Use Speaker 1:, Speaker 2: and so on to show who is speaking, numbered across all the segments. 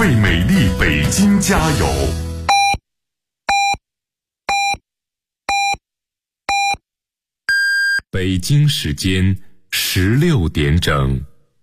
Speaker 1: 为美丽北京加油！北京时间16点整。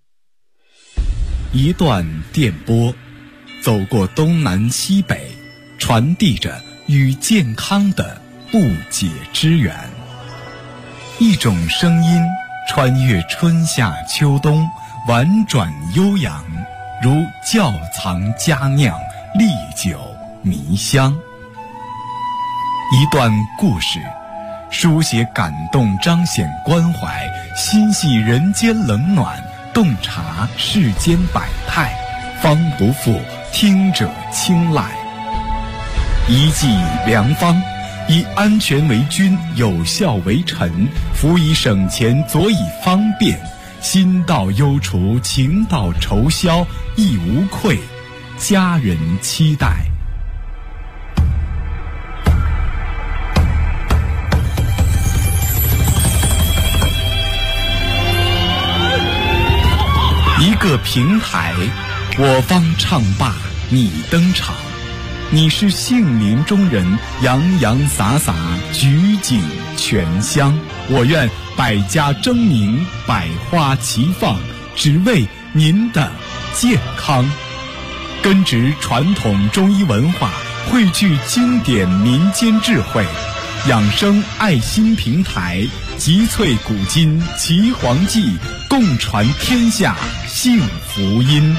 Speaker 2: 一段电波，走过东南西北，传递着与健康的不解之缘。一种声音穿越春夏秋冬，婉转悠扬，如窖藏佳酿，历久弥香。一段故事，书写感动，彰显关怀，心系人间冷暖，洞察世间百态，方不负听者青睐。一剂良方，以安全为君，有效为臣，辅以省钱，佐以方便，心到忧除，情到愁消，亦无愧，家人期待。一个平台，我方唱罢你登场，你是杏林中人，洋洋洒洒，举景全香。我愿百家争鸣，百花齐放，只为您的健康。根植传统中医文化，汇聚经典民间智慧，养生爱心平台，集萃古今奇黄记，共传天下幸福音。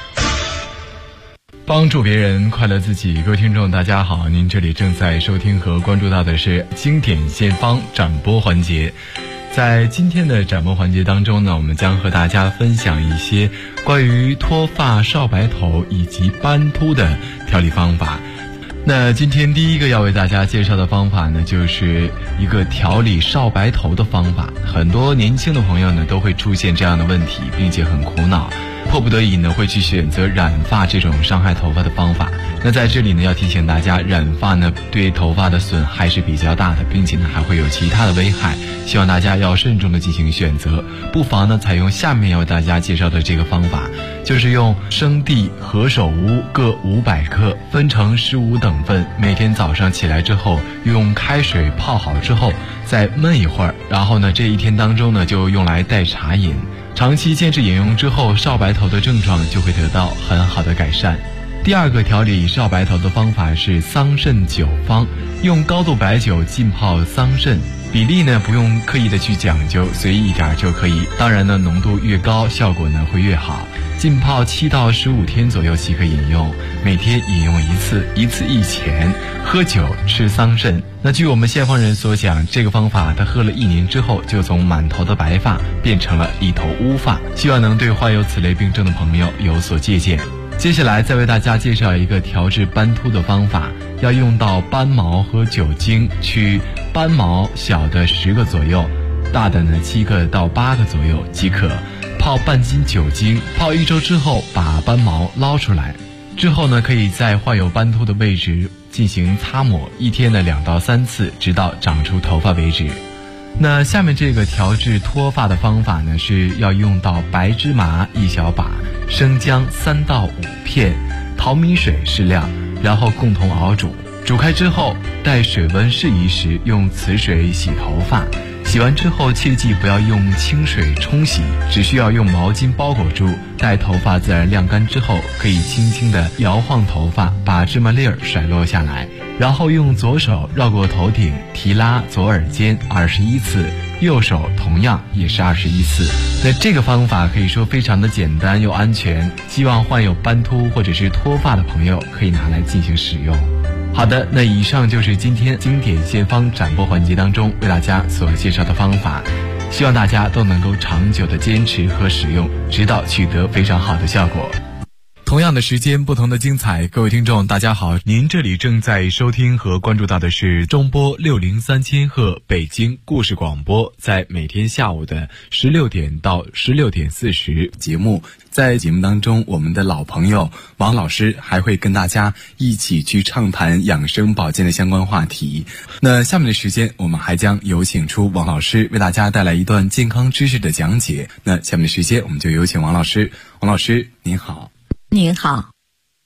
Speaker 2: 帮助别人，快乐自己。各位听众大家好，您这里正在收听和关注到的是经典先锋展播环节。在今天的展播环节当中呢，我们将和大家分享一些关于脱发、少白头以及斑秃的调理方法。那今天第一个要为大家介绍的方法呢，就是一个调理少白头的方法。很多年轻的朋友呢都会出现这样的问题，并且很苦恼，迫不得已呢会去选择染发这种伤害头发的方法。那在这里呢要提醒大家，染发呢对头发的损害是比较大的，并且呢还会有其他的危害，希望大家要慎重的进行选择。不妨呢采用下面要为大家介绍的这个方法，就是用生地、何首乌各500克，分成15等份，每天早上起来之后用开水泡好之后再焖一会儿，然后呢这一天当中呢就用来代茶饮。长期坚持饮用之后，少白头的症状就会得到很好的改善。第二个调理少白头的方法是桑葚酒方，用高度白酒浸泡桑葚，比例呢不用刻意的去讲究，随意一点就可以。当然呢浓度越高效果呢会越好。浸泡7到15天左右即可饮用，每天饮用一次，一次1钱，喝酒吃桑葚。那据我们先锋人所讲，这个方法他喝了1年之后，就从满头的白发变成了一头乌发，希望能对患有此类病症的朋友有所借鉴。接下来再为大家介绍一个调治斑秃的方法，要用到斑毛和酒精，取斑毛小的10个左右，大的呢7个到8个左右即可。泡半斤酒精，泡1周之后把斑毛捞出来，之后呢可以在患有斑秃的位置进行擦抹，一天呢2到3次，直到长出头发为止。那下面这个调治脱发的方法呢，是要用到白芝麻1小把，生姜3到5片，淘米水适量，然后共同熬煮。煮开之后，待水温适宜时，用此水洗头发。洗完之后切记不要用清水冲洗，只需要用毛巾包裹住，待头发自然晾干之后，可以轻轻地摇晃头发，把芝麻粒儿甩落下来，然后用左手绕过头顶提拉左耳尖21次，右手同样也是21次。那这个方法可以说非常的简单又安全，希望患有斑秃或者是脱发的朋友可以拿来进行使用。好的，那以上就是今天经典先锋展播环节当中为大家所介绍的方法，希望大家都能够长久的坚持和使用，直到取得非常好的效果。同样的时间，不同的精彩。各位听众大家好，您这里正在收听和关注到的是中波603千赫北京故事广播，在每天下午的16点到16点40节目。在节目当中，我们的老朋友王老师还会跟大家一起去畅谈养生保健的相关话题。那下面的时间，我们还将有请出王老师为大家带来一段健康知识的讲解。那下面的时间，我们就有请王老师。王老师您好。
Speaker 3: 您好。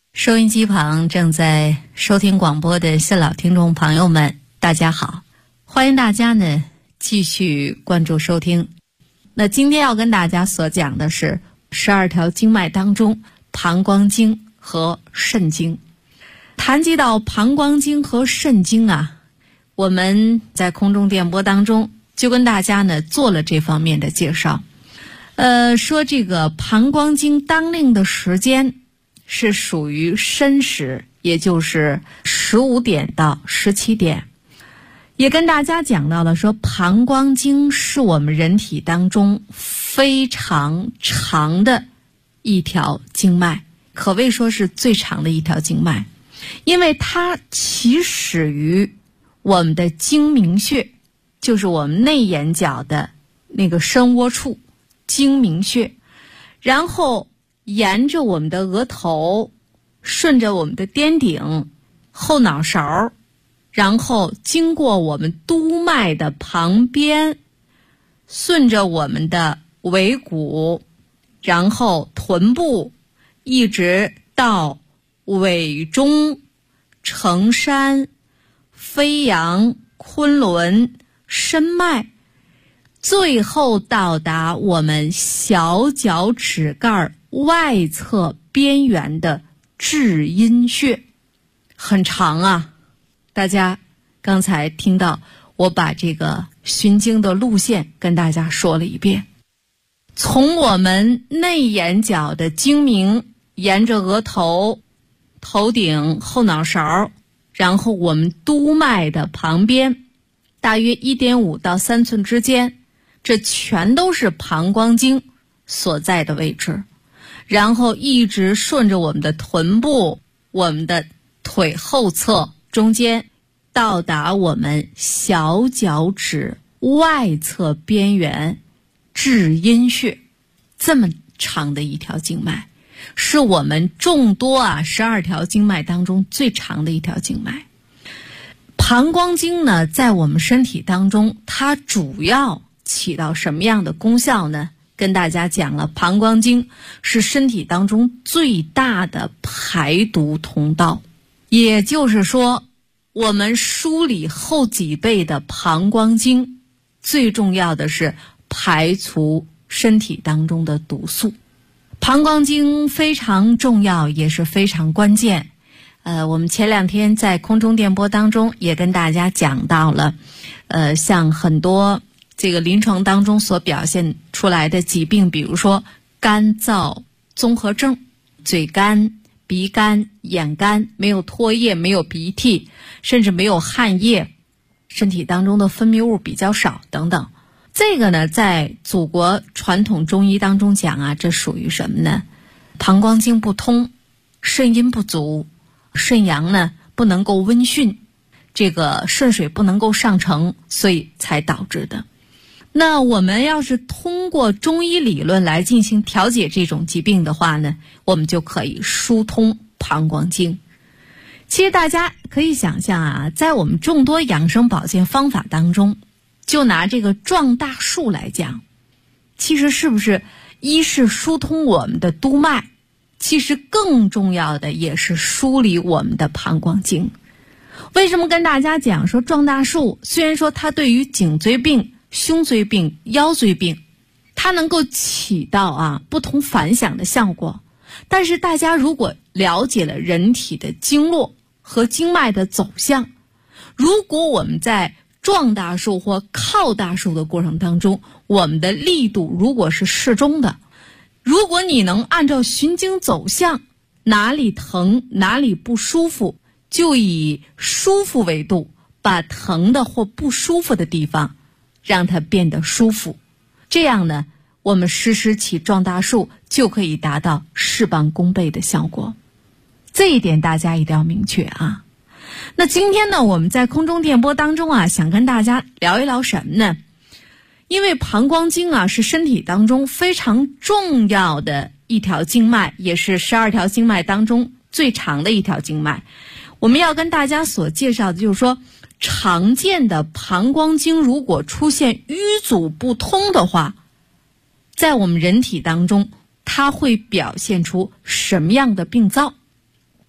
Speaker 3: 收音机旁正在收听广播的新老听众朋友们，大家好，欢迎大家呢继续关注收听。那今天要跟大家所讲的是12条经脉当中膀胱经和肾经。谈及到膀胱经和肾经啊，我们在空中电波当中就跟大家呢做了这方面的介绍。说这个膀胱经当令的时间是属于申时，也就是15点到17点。也跟大家讲到了说，膀胱经是我们人体当中非常长的一条经脉，可谓说是最长的一条经脉，因为它起始于我们的睛明穴，就是我们内眼角的那个深窝处，睛明穴，然后沿着我们的额头，顺着我们的颠顶、后脑勺，然后经过我们督脉的旁边，顺着我们的尾骨，然后臀部，一直到尾中、承山、飞扬、昆仑、申脉，最后到达我们小脚趾盖外侧边缘的至阴穴。很长啊，大家刚才听到我把这个循经的路线跟大家说了一遍，从我们内眼角的睛明，沿着额头、头顶、后脑勺，然后我们督脉的旁边大约 1.5 到3寸之间，这全都是膀胱经所在的位置，然后一直顺着我们的臀部、我们的腿后侧中间，到达我们小脚趾外侧边缘至阴穴。这么长的一条经脉，是我们众多12条经脉当中最长的一条经脉。膀胱经呢，在我们身体当中，它主要起到什么样的功效呢？跟大家讲了，膀胱经是身体当中最大的排毒通道，也就是说，我们梳理后脊背的膀胱经，最重要的是排除身体当中的毒素。膀胱经非常重要，也是非常关键。我们前2天在空中电波当中也跟大家讲到了，像很多这个临床当中所表现出来的疾病，比如说干燥综合症，嘴干、鼻干、眼干，没有唾液，没有鼻涕，甚至没有汗液，身体当中的分泌物比较少等等。这个呢，在祖国传统中医当中讲这属于什么呢？膀胱经不通，肾阴不足，肾阳呢不能够温煦，这个肾水不能够上承，所以才导致的。那我们要是通过中医理论来进行调节这种疾病的话呢，我们就可以疏通膀胱经。其实大家可以想象在我们众多养生保健方法当中，就拿这个壮大树来讲，其实是不是一是疏通我们的督脉，其实更重要的也是梳理我们的膀胱经。为什么跟大家讲说壮大树，虽然说它对于颈椎病、胸椎病、腰椎病，它能够起到不同凡响的效果，但是大家如果了解了人体的经络和经脉的走向，如果我们在壮大树或靠大树的过程当中，我们的力度如果是适中的，如果你能按照循经走向，哪里疼哪里不舒服，就以舒服为度，把疼的或不舒服的地方让它变得舒服，这样呢，我们实施起壮大树就可以达到事半功倍的效果。这一点大家一定要明确那今天呢，我们在空中电波当中想跟大家聊一聊什么呢？因为膀胱经是身体当中非常重要的一条经脉，也是12条经脉当中最长的一条经脉。我们要跟大家所介绍的就是说，常见的膀胱经如果出现淤阻不通的话，在我们人体当中它会表现出什么样的病灶？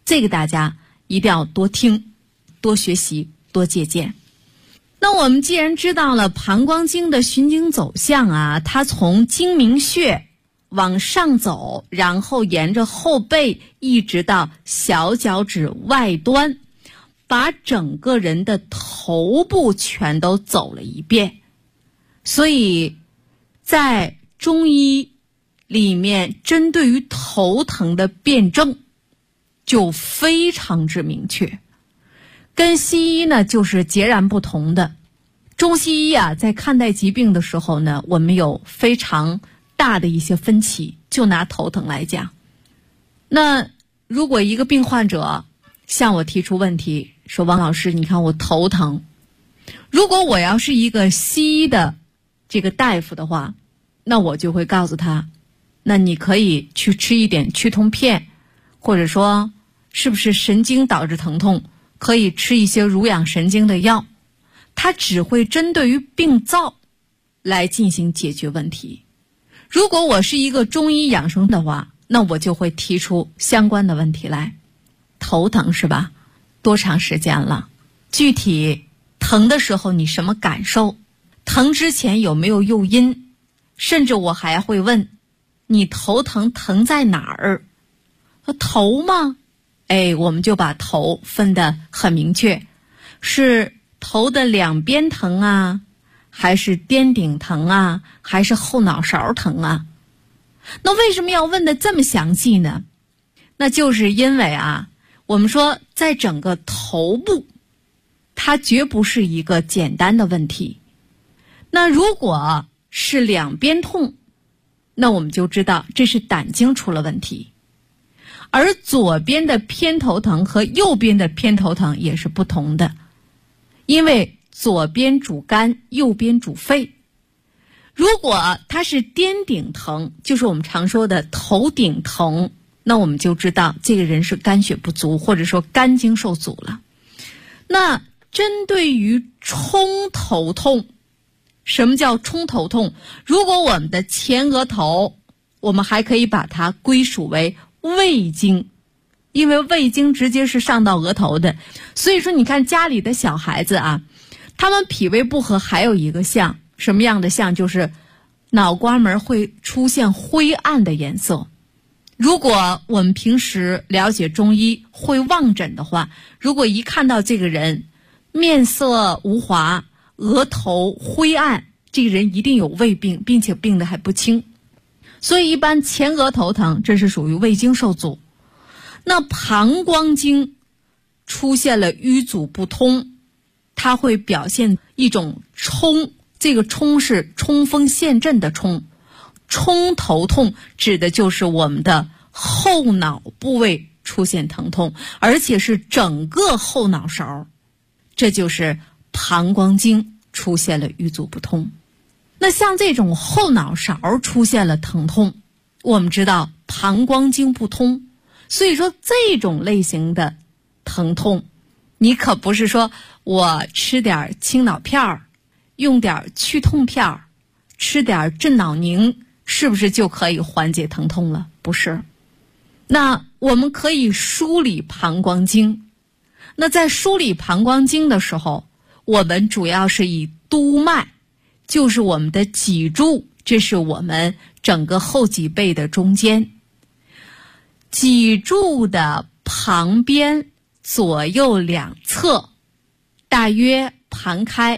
Speaker 3: 这个大家一定要多听、多学习、多借鉴。那我们既然知道了膀胱经的循经走向啊，它从睛明穴往上走，然后沿着后背一直到小脚趾外端，把整个人的头部全都走了一遍。所以在中医里面，针对于头疼的辩证就非常之明确，跟西医呢就是截然不同的。中西医啊，在看待疾病的时候呢，我们有非常大的一些分歧。就拿头疼来讲，那如果一个病患者向我提出问题，说王老师，你看我头疼，如果我要是一个西医的这个大夫的话，那我就会告诉他，那你可以去吃一点去痛片，或者说是不是神经导致疼痛，可以吃一些濡养神经的药，它只会针对于病灶来进行解决问题。如果我是一个中医养生的话，那我就会提出相关的问题来。头疼是吧？多长时间了？具体疼的时候你什么感受？疼之前有没有诱因？甚至我还会问你头疼疼在哪儿？头吗？我们就把头分得很明确，是头的两边疼啊，还是颠顶疼啊，还是后脑勺疼啊？那为什么要问得这么详细呢？那就是因为啊，我们说在整个头部，它绝不是一个简单的问题。那如果是两边痛，那我们就知道这是胆经出了问题。而左边的偏头疼和右边的偏头疼也是不同的，因为左边主肝，右边主肺。如果它是颠顶疼，就是我们常说的头顶疼，那我们就知道这个人是肝血不足，或者说肝经受阻了。那针对于冲头痛，什么叫冲头痛？如果我们的前额头，我们还可以把它归属为胃经，因为胃经直接是上到额头的。所以说你看家里的小孩子啊，他们脾胃不和还有一个象，什么样的象？就是脑瓜门会出现灰暗的颜色。如果我们平时了解中医会望诊的话，如果一看到这个人面色无华，额头灰暗，这个人一定有胃病，并且病得还不轻。所以一般前额头疼，这是属于胃经受阻。那膀胱经出现了淤阻不通，它会表现一种冲，这个冲是冲锋陷阵的冲。冲头痛指的就是我们的后脑部位出现疼痛，而且是整个后脑勺，这就是膀胱经出现了淤阻不通。那像这种后脑勺出现了疼痛，我们知道膀胱经不通，所以说这种类型的疼痛，你可不是说我吃点清脑片，用点去痛片，吃点镇脑宁，是不是就可以缓解疼痛了？不是。那我们可以梳理膀胱经。那在梳理膀胱经的时候，我们主要是以督脉，就是我们的脊柱，这是我们整个后脊背的中间。脊柱的旁边左右两侧大约盘开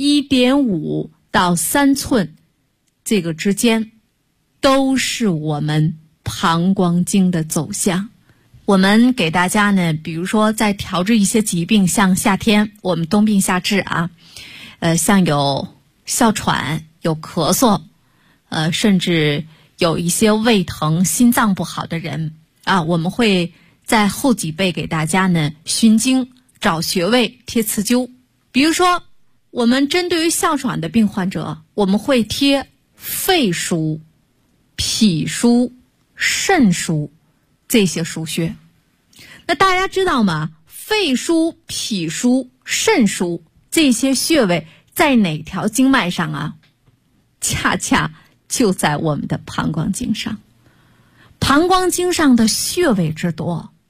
Speaker 3: 1.5 到3寸，这个之间都是我们膀胱经的走向。我们给大家呢，比如说在调治一些疾病，像夏天我们冬病夏治啊，像有哮喘，有咳嗽，甚至有一些胃疼、心脏不好的人啊，我们会在后脊背给大家呢循经、找穴位、贴刺灸。比如说我们针对于哮喘的病患者，我们会贴肺腧、脾腧、肾腧这些腧穴。那大家知道吗？肺腧、脾腧、肾腧这些穴位在哪条经脉上啊？恰恰就在我们的膀胱经上。膀胱经上的穴位之多，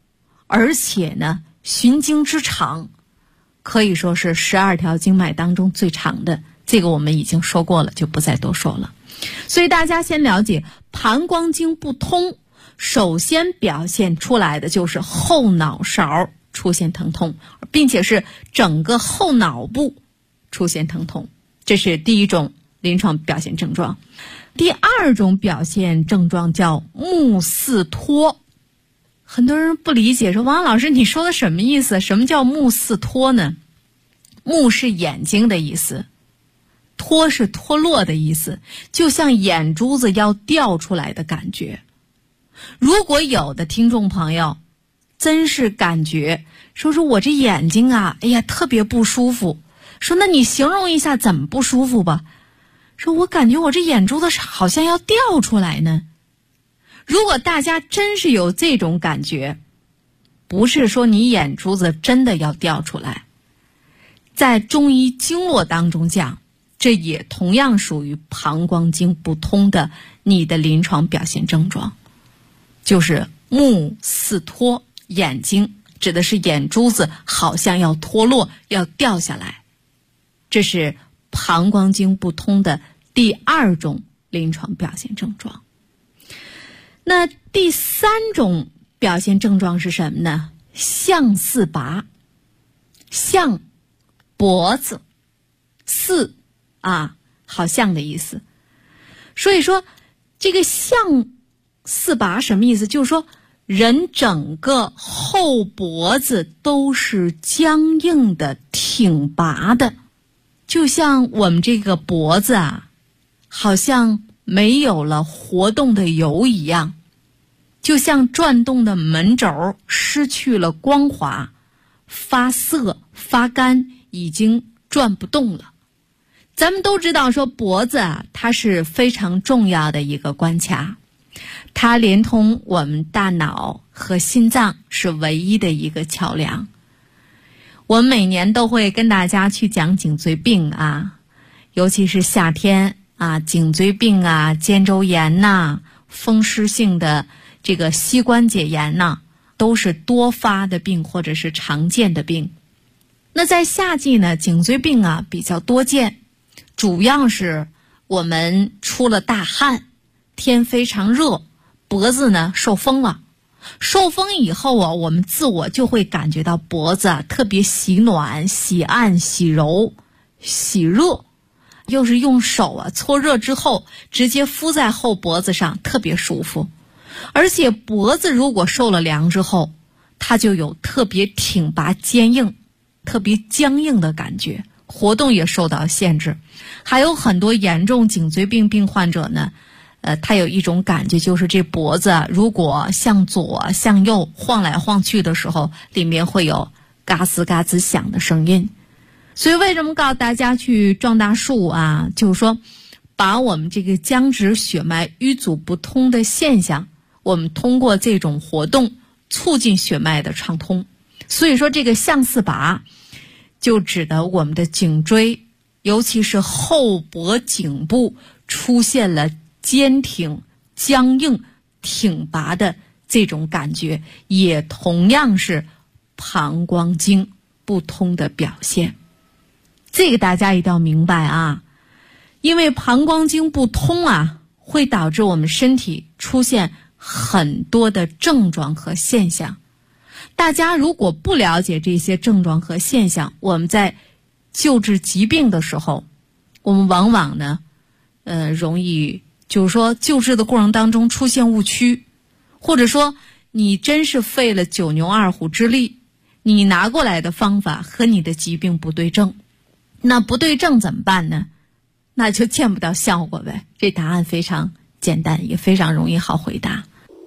Speaker 3: 而且呢，循经之长可以说是12条经脉当中最长的，这个我们已经说过了，就不再多说了。所以大家先了解膀胱经不通，首先表现出来的就是后脑勺出现疼痛，并且是整个后脑部出现疼痛，这是第一种临床表现症状。第二种表现症状叫目似脱。很多人不理解，说王老师你说的什么意思？什么叫目似脱呢？目是眼睛的意思，脱是脱落的意思，就像眼珠子要掉出来的感觉。如果有的听众朋友真是感觉说我这眼睛啊，哎呀特别不舒服，说那你形容一下怎么不舒服吧。说我感觉我这眼珠子好像要掉出来呢。如果大家真是有这种感觉，不是说你眼珠子真的要掉出来，在中医经络当中讲，这也同样属于膀胱经不通的你的临床表现症状，就是目似脱，眼睛指的是眼珠子好像要脱落，要掉下来，这是膀胱经不通的第二种临床表现症状。那第三种表现症状是什么呢？象似拔。象脖子，似好像的意思。所以说这个象似拔什么意思？就是说人整个后脖子都是僵硬的，挺拔的，就像我们这个脖子好像没有了活动的油一样，就像转动的门轴失去了光滑，发涩发干，已经转不动了。咱们都知道说脖子它是非常重要的一个关卡，它连通我们大脑和心脏，是唯一的一个桥梁。我们每年都会跟大家去讲颈椎病尤其是夏天颈椎病肩周炎风湿性的这个膝关节炎都是多发的病或者是常见的病。那在夏季呢，颈椎病比较多见，主要是我们出了大汗，天非常热，脖子呢受风了。受风以后我们自我就会感觉到脖子特别喜暖、喜按、喜柔、喜热，又是用手搓热之后直接敷在后脖子上，特别舒服。而且脖子如果受了凉之后，它就有特别挺拔坚硬、特别僵硬的感觉，活动也受到限制。还有很多严重颈椎病病患者呢，他有一种感觉，就是这脖子如果向左向右晃来晃去的时候，里面会有嘎吱嘎吱响的声音。所以为什么告诉大家去撞大树就是说把我们这个僵直血脉淤阻不通的现象，我们通过这种活动促进血脉的畅通。所以说这个象似拔就指的我们的颈椎，尤其是后脖颈部出现了坚挺、僵硬、挺拔的这种感觉，也同样是膀胱经不通的表现。这个大家一定要明白因为膀胱经不通会导致我们身体出现很多的症状和现象。大家如果不了解这些症状和现象，我们在救治疾病的时候，我们往往呢容易就是说救治的过程当中出现误区，或者说你真是费了九牛二虎之力，你拿过来的方法和你的疾病不对症。那不对症怎么办呢？那就见不到效果呗。这答案非常简单，也非常容易好回答。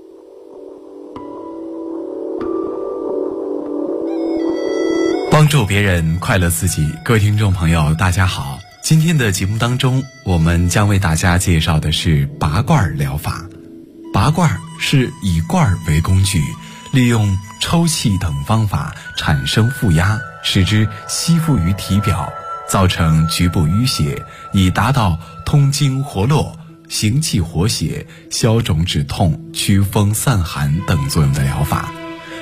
Speaker 2: 帮助别人，快乐自己。各位听众朋友大家好，今天的节目当中，我们将为大家介绍的是拔罐疗法。拔罐是以罐为工具，利用抽气等方法产生负压，使之吸附于体表，造成局部淤血，以达到通经活络、行气活血、消肿止痛、祛风散寒等作用的疗法。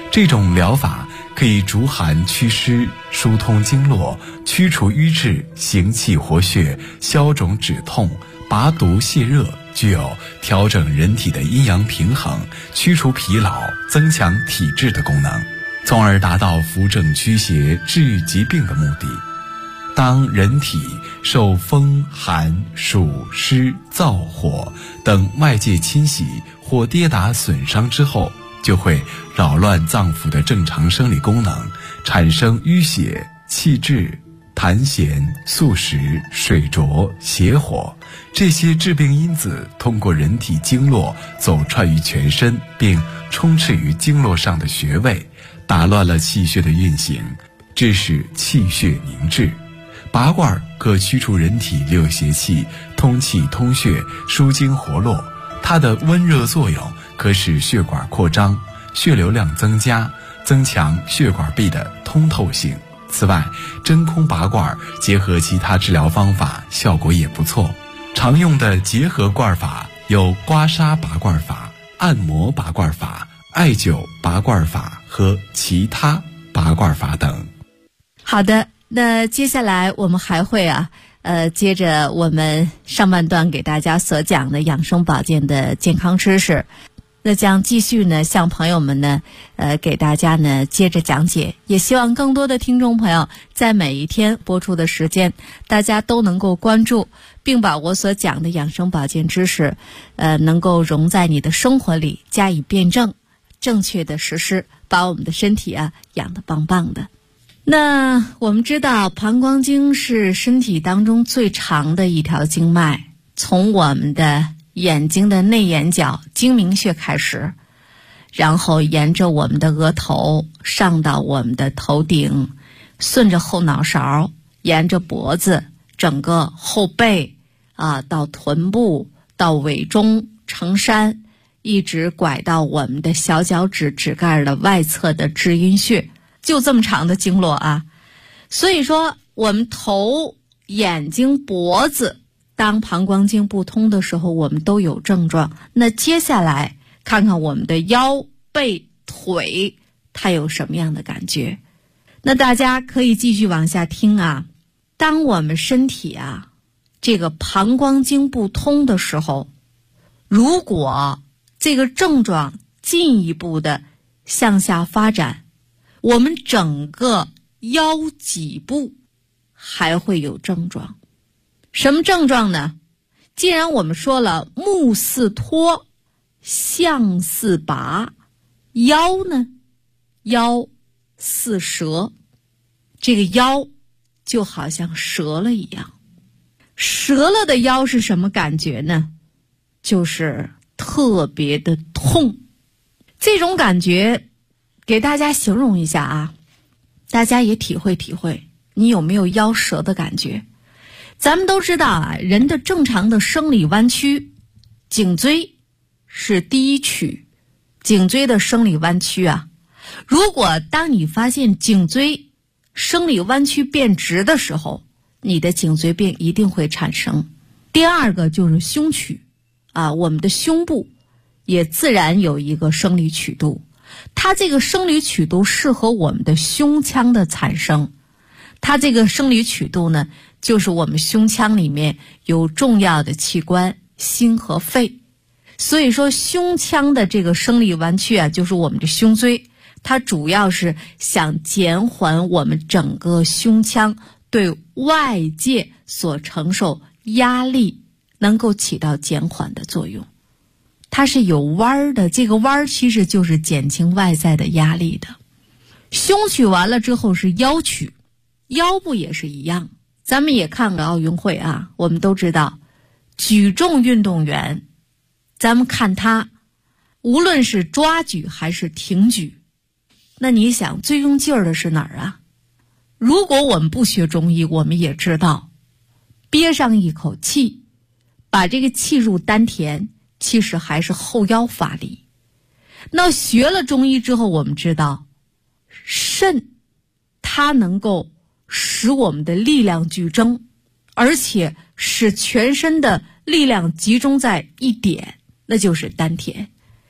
Speaker 2: 这种疗法可以逐寒祛湿、疏通经络、驱除瘀滞、行气活血、消肿止痛、拔毒泻热，具有调整人体的阴阳平衡、驱除疲劳、增强体质的功能，从而达到扶正驱邪、治愈疾病的目的。当人体受风寒暑湿燥火等外界侵袭或跌打损伤之后，就会扰乱脏腑的正常生理功能，产生淤血、气滞、痰涎、宿食、水浊、邪火，这些致病因子通过人体经络走串于全身，并充斥于经络上的穴位，打乱了气血的运行，致使气血凝滞。拔罐可驱除人体六邪气，通气通血，舒筋活络。它的温热作用可使血管扩张，血流量增加，增强血管壁的通透性。此外，真空拔罐结合其他治疗方法，效果也不错。常用的结合罐法有刮痧拔罐法、按摩拔罐法、艾灸拔罐法和其他拔罐法等。
Speaker 3: 好的，那接下来我们还会接着我们上半段给大家所讲的养生保健的健康知识，那将继续呢向朋友们呢给大家呢接着讲解。也希望更多的听众朋友在每一天播出的时间，大家都能够关注，并把我所讲的养生保健知识能够融在你的生活里，加以辩证，正确的实施，把我们的身体养得棒棒的。那我们知道膀胱经是身体当中最长的一条经脉，从我们的眼睛的内眼角睛明穴开始，然后沿着我们的额头上到我们的头顶，顺着后脑勺，沿着脖子，整个后背到臀部，到尾中承山，一直拐到我们的小脚趾指盖的外侧的至阴穴，就这么长的经络所以说我们头、眼睛、脖子当膀胱经不通的时候，我们都有症状。那接下来看看我们的腰、背、腿它有什么样的感觉。那大家可以继续往下听当我们身体这个膀胱经不通的时候，如果这个症状进一步的向下发展，我们整个腰脊部还会有症状。什么症状呢？既然我们说了目似脱，象似拔，腰呢，腰似折，这个腰就好像折了一样。折了的腰是什么感觉呢？就是特别的痛。这种感觉给大家形容一下大家也体会体会，你有没有腰折的感觉？咱们都知道人的正常的生理弯曲，颈椎是第一曲，颈椎的生理弯曲如果当你发现颈椎生理弯曲变直的时候，你的颈椎病一定会产生。第二个就是胸曲我们的胸部也自然有一个生理曲度，它这个生理曲度适合我们的胸腔的产生。它这个生理曲度呢，就是我们胸腔里面有重要的器官心和肺，所以说胸腔的这个生理弯曲就是我们的胸椎，它主要是想减缓我们整个胸腔对外界所承受压力，能够起到减缓的作用。它是有弯的，这个弯其实就是减轻外在的压力的。胸曲完了之后是腰曲，腰部也是一样。咱们也看了奥运会我们都知道举重运动员，咱们看他无论是抓举还是挺举，那你想最用劲儿的是哪儿如果我们不学中医，我们也知道憋上一口气，把这个气入丹田，其实还是后腰发力。那学了中医之后，我们知道肾它能够使我们的力量聚增，而且使全身的力量集中在一点，那就是丹田。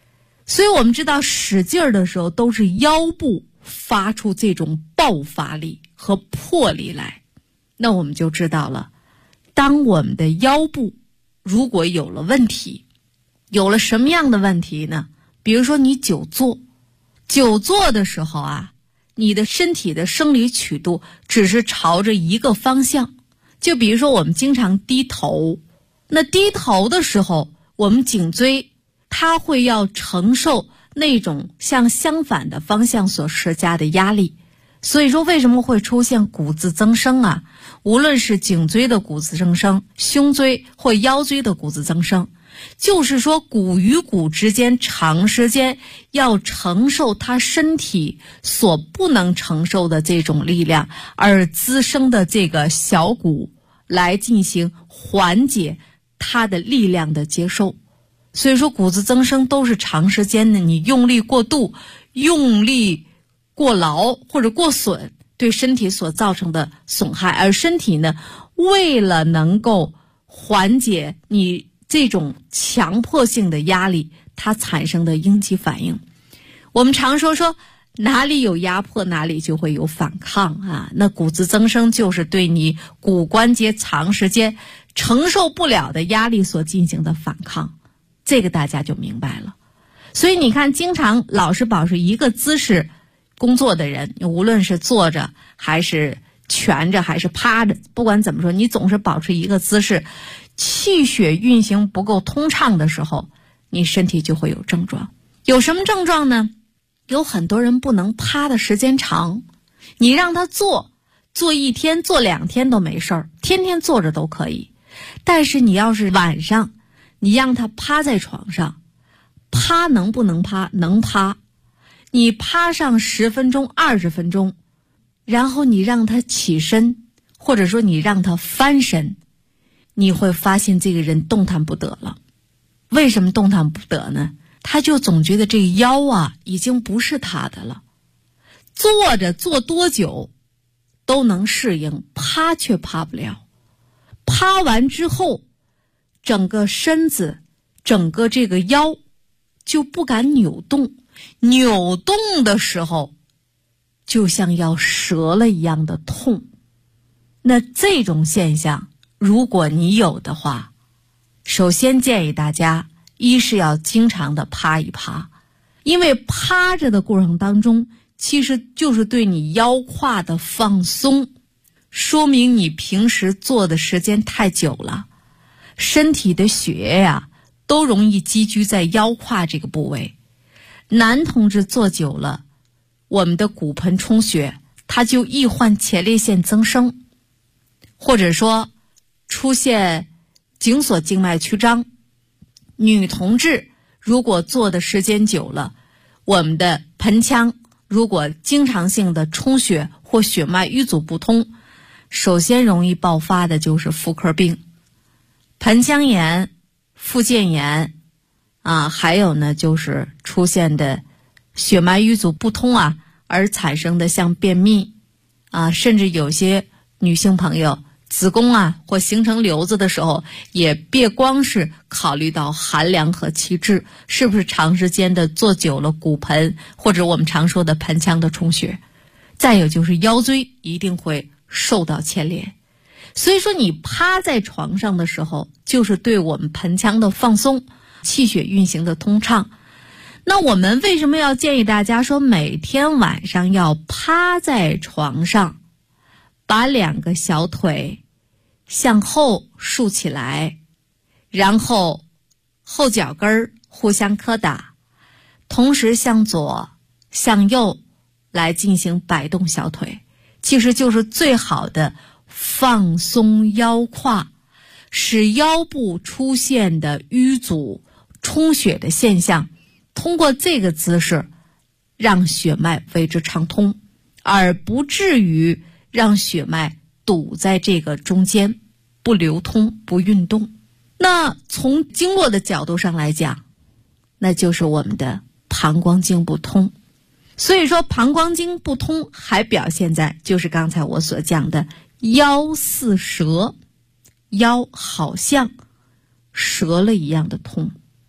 Speaker 3: 所以我们知道使劲儿的时候都是腰部发出这种爆发力和魄力来。那我们就知道了，当我们的腰部如果有了问题，有了什么样的问题呢？比如说你久坐的时候啊，你的身体的生理曲度只是朝着一个方向。就比如说我们经常低头，那低头的时候，我们颈椎它会要承受那种向相反的方向所施加的压力。所以说为什么会出现骨质增生啊？无论是颈椎的骨质增生、胸椎或腰椎的骨质增生，就是说骨与骨之间长时间要承受它身体所不能承受的这种力量，而滋生的这个小骨来进行缓解它的力量的接受。所以说骨质增生都是长时间的，你用力过度、用力过劳或者过损对身体所造成的损害，而身体呢，为了能够缓解你这种强迫性的压力，它产生的应激反应。我们常说哪里有压迫哪里就会有反抗啊，那骨质增生就是对你骨关节长时间承受不了的压力所进行的反抗，这个大家就明白了。所以你看，经常老是保持一个姿势工作的人，无论是坐着还是蜷着还是趴着，不管怎么说，你总是保持一个姿势，气血运行不够通畅的时候，你身体就会有症状。有什么症状呢？有很多人不能趴的时间长，你让他坐1天坐2天都没事儿，天天坐着都可以。但是你要是晚上你让他趴在床上，趴能不能趴？能趴。你趴上10分钟20分钟，然后你让他起身，或者说你让他翻身，你会发现这个人动弹不得了。为什么动弹不得呢？他就总觉得这个腰啊已经不是他的了，坐着坐多久都能适应，趴却趴不了。趴完之后，整个身子整个这个腰就不敢扭动，扭动的时候就像要折了一样的痛。那这种现象如果你有的话，首先建议大家，一是要经常的趴一趴，因为趴着的过程当中其实就是对你腰胯的放松，说明你平时坐的时间太久了，身体的血液呀都容易积聚在腰胯这个部位。男同志坐久了，我们的骨盆充血，它就易患前列腺增生，或者说出现颈锁静脉曲张。女同志如果坐的时间久了，我们的盆腔如果经常性的充血或血脉瘀阻不通，首先容易爆发的就是妇科病、盆腔炎、附件炎还有呢就是出现的血脉瘀阻不通而产生的像便秘甚至有些女性朋友子宫或形成瘤子的时候，也别光是考虑到寒凉和气滞，是不是长时间的坐久了骨盆或者我们常说的盆腔的充血。再有就是腰椎一定会受到牵连。所以说你趴在床上的时候，就是对我们盆腔的放松，气血运行的通畅。那我们为什么要建议大家说每天晚上要趴在床上，把2个小腿向后竖起来，然后后脚跟互相磕打，同时向左向右来进行摆动小腿，其实就是最好的放松腰胯，使腰部出现的瘀阻充血的现象，通过这个姿势让血脉为之畅通，而不至于让血脉堵在这个中间不流通不运动。那从经络的角度上来讲，那就是我们的膀胱经不通。所以说膀胱经不通还表现在就是刚才我所讲的腰似折，腰好像折了一样的痛。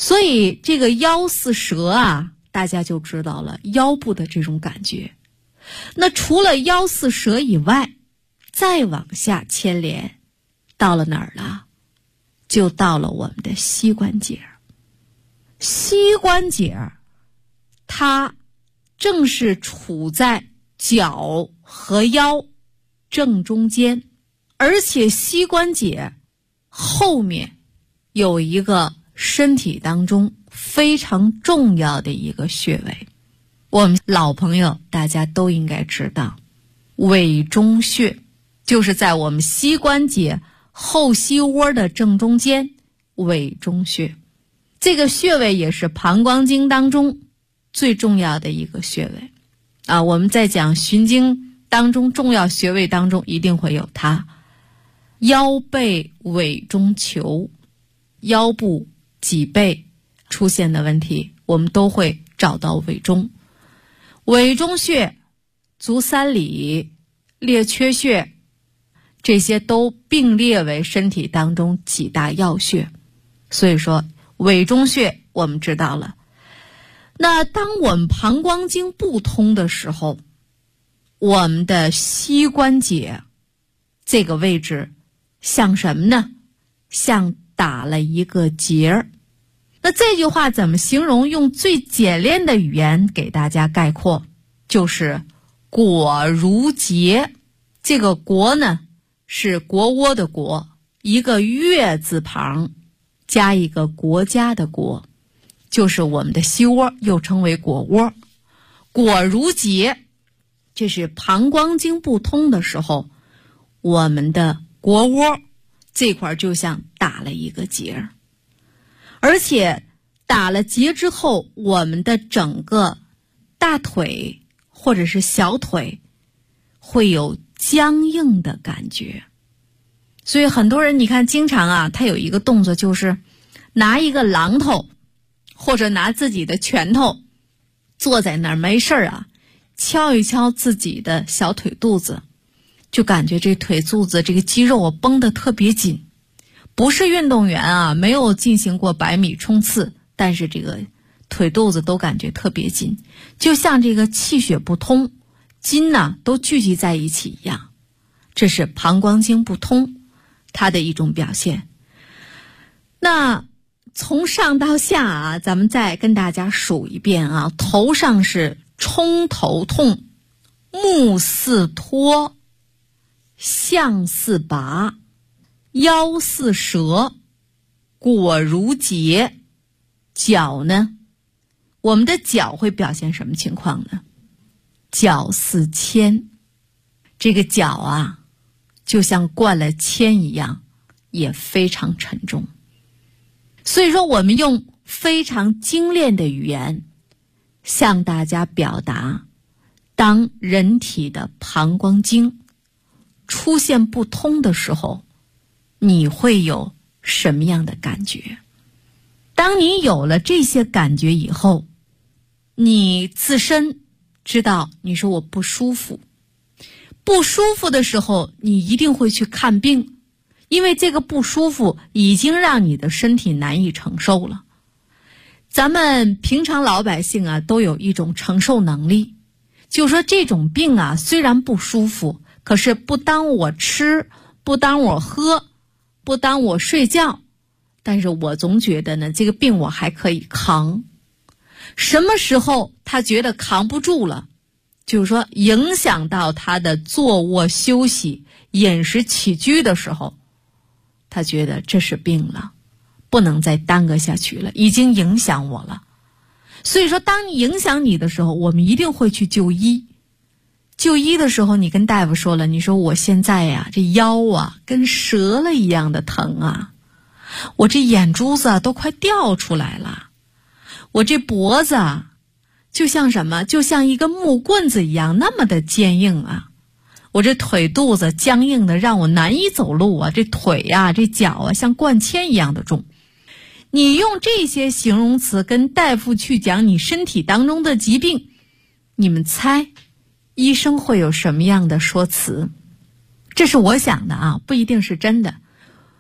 Speaker 3: 所以这个腰似蛇啊，大家就知道了腰部的这种感觉。那除了腰似蛇以外，再往下牵连，到了哪儿了？就到了我们的膝关节。膝关节它正是处在脚和腰正中间，而且膝关节后面有一个身体当中非常重要的一个穴位，我们老朋友大家都应该知道，委中穴就是在我们膝关节后膝窝的正中间，委中穴。这个穴位也是膀胱经当中最重要的一个穴位啊，我们在讲循经当中重要穴位当中一定会有它。腰背委中求，腰部脊背出现的问题，我们都会找到委中。委中穴、足三里、列缺穴，这些都并列为身体当中几大要穴。所以说委中穴我们知道了。那当我们膀胱经不通的时候，我们的膝关节这个位置像什么呢？像打了一个结儿。那这句话怎么形容？用最简练的语言给大家概括，就是裹如结。这个裹呢，是国窝的国，一个月字旁加一个国家的国，就是我们的膝窝，又称为果窝。裹如结，这是膀胱经不通的时候，我们的国窝这块就像打了一个结，而且打了结之后，我们的整个大腿或者是小腿会有僵硬的感觉。所以很多人你看经常啊，他有一个动作，就是拿一个榔头或者拿自己的拳头坐在那儿没事啊，敲一敲自己的小腿肚子，就感觉这腿肚子这个肌肉啊绷得特别紧。不是运动员啊，没有进行过100米冲刺，但是这个腿肚子都感觉特别紧，就像这个气血不通，筋呢都聚集在一起一样。这是膀胱经不通它的一种表现。那从上到下啊，咱们再跟大家数一遍啊。头上是冲头痛，目似脱，项似拔，腰似蛇，裹如结。脚呢，我们的脚会表现什么情况呢？脚似铅，这个脚啊就像灌了铅一样，也非常沉重。所以说我们用非常精炼的语言向大家表达，当人体的膀胱经出现不通的时候，你会有什么样的感觉？当你有了这些感觉以后，你自身知道，你说我不舒服，不舒服的时候，你一定会去看病，因为这个不舒服已经让你的身体难以承受了。咱们平常老百姓啊，都有一种承受能力，就说这种病啊，虽然不舒服，可是不当我吃，不当我喝，不当我睡觉，但是我总觉得呢，这个病我还可以扛。什么时候他觉得扛不住了，就是说影响到他的坐卧休息、饮食起居的时候，他觉得这是病了，不能再耽搁下去了，已经影响我了。所以说当你影响你的时候，我们一定会去就医。就医的时候，你跟大夫说了，你说我现在呀，这腰啊跟折了一样的疼啊，我这眼珠子都快掉出来了，我这脖子就像什么，就像一个木棍子一样，那么的坚硬啊，我这腿肚子僵硬的让我难以走路啊，这腿啊这脚啊像灌铅一样的重。你用这些形容词跟大夫去讲你身体当中的疾病，你们猜医生会有什么样的说辞？这是我想的啊，不一定是真的。